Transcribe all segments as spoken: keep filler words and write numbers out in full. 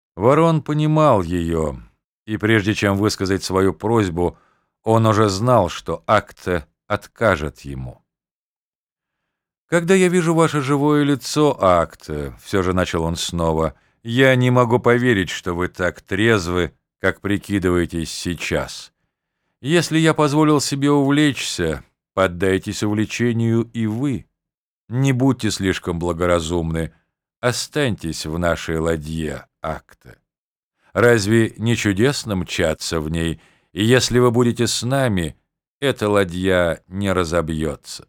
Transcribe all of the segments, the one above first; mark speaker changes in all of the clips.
Speaker 1: Ворон понимал ее, и прежде чем высказать свою просьбу, он уже знал, что Акте откажет ему. «Когда я вижу ваше живое лицо, Акте, — все же начал он снова, — я не могу поверить, что вы так трезвы, как прикидываетесь сейчас. Если я позволил себе увлечься, поддайтесь увлечению и вы. Не будьте слишком благоразумны, останьтесь в нашей ладье, Акте. Разве не чудесно мчаться в ней, и если вы будете с нами, эта ладья не разобьется?»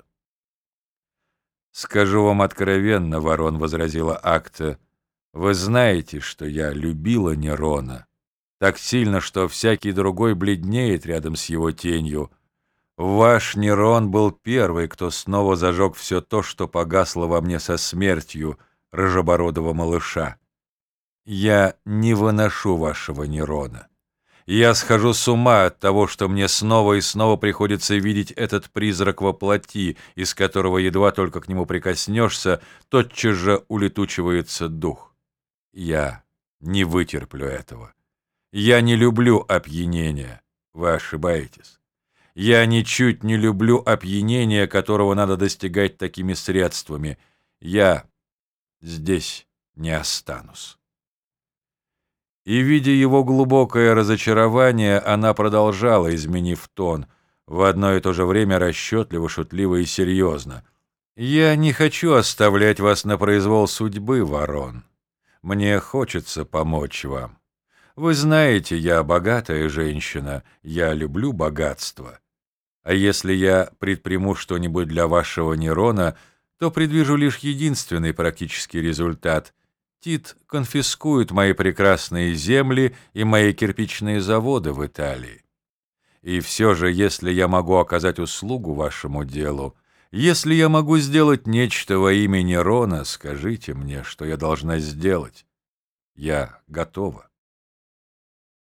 Speaker 1: «Скажу вам откровенно, — Ворон возразила Акте, — вы знаете, что я любила Нерона так сильно, что всякий другой бледнеет рядом с его тенью. Ваш Нерон был первый, кто снова зажег все то, что погасло во мне со смертью рыжебородого малыша. Я не выношу вашего Нерона. Я схожу с ума от того, что мне снова и снова приходится видеть этот призрак во плоти, из которого едва только к нему прикоснешься, тотчас же улетучивается дух. Я не вытерплю этого. Я не люблю опьянения. Вы ошибаетесь. Я ничуть не люблю опьянения, которого надо достигать такими средствами. Я здесь не останусь». И, видя его глубокое разочарование, она продолжала, изменив тон, в одно и то же время расчетливо, шутливо и серьезно. «Я не хочу оставлять вас на произвол судьбы, Ворон. Мне хочется помочь вам. Вы знаете, я богатая женщина, я люблю богатство. А если я предприму что-нибудь для вашего Нерона, то предвижу лишь единственный практический результат — Тит конфискует мои прекрасные земли и мои кирпичные заводы в Италии. И все же, если я могу оказать услугу вашему делу, если я могу сделать нечто во имя Нерона, скажите мне, что я должна сделать. Я готова».